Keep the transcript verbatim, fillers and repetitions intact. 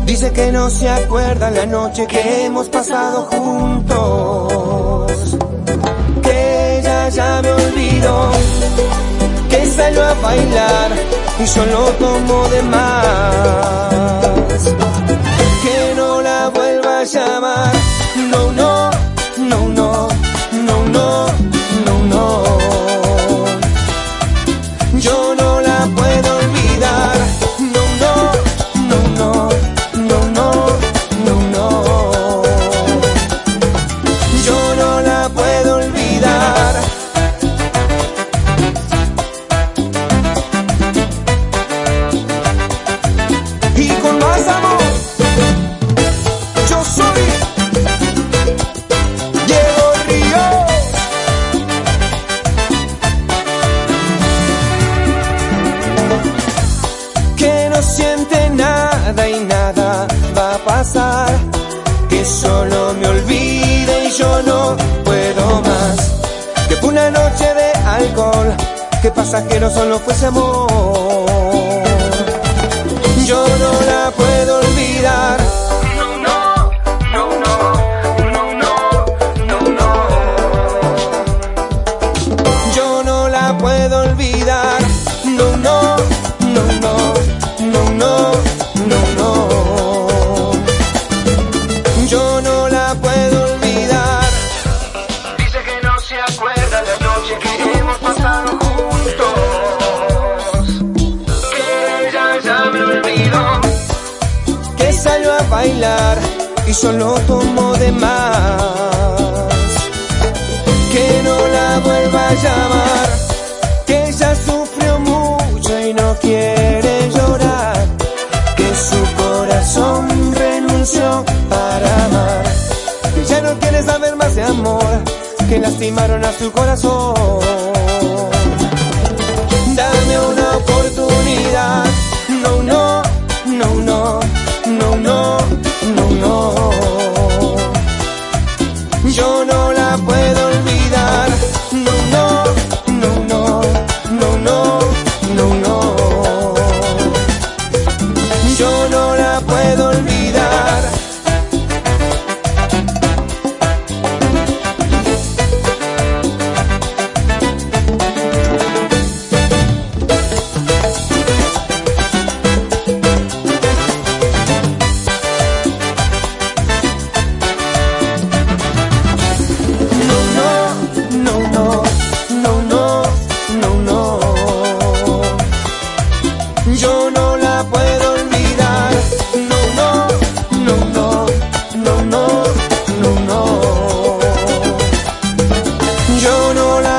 Dice que no se acuerda la noche que hemos pasado juntos, que ella ya me olvidó, que salió a bailar y yo lo tomo de más, que no la vuelva a llamar, no, no, no, no, no, no, no, no, yo no la puedo olvidar, no, no, no, no, no, no, no, no, yo no la puedo olvidar. Y con más amor, yo soy Diego Ríos. Que no siente nada y nada va a pasar, que solo me olvide y yo no puedo más, que fue una noche de alcohol, que pasajero solo fuese amor. Yo no la puedo olvidar. No, no, no, no, no, no, no, no. Yo no la puedo olvidar. No, no, no, no, no, no, no, no. Yo no la puedo olvidar. Dice que no se acuerda la noche que hemos pasado juntos, que ella ya me olvidó, que salió a bailar y yo lo tomo de más, que no la vuelva a llamar, que ella sufrió mucho y no quiere llorar, que su corazón renunció para amar, que ya no quiere saber más de amor, que lastimaron a su corazón. Dame una oportunidad, no, no, no, no, no, no, no, no. Yo no la puedo olvidar, no, no, no, no, no, no, no, no. Yo no la puedo olvidar. Yo no la puedo olvidar, no, no, no, no, no, no, no, no. Yo no la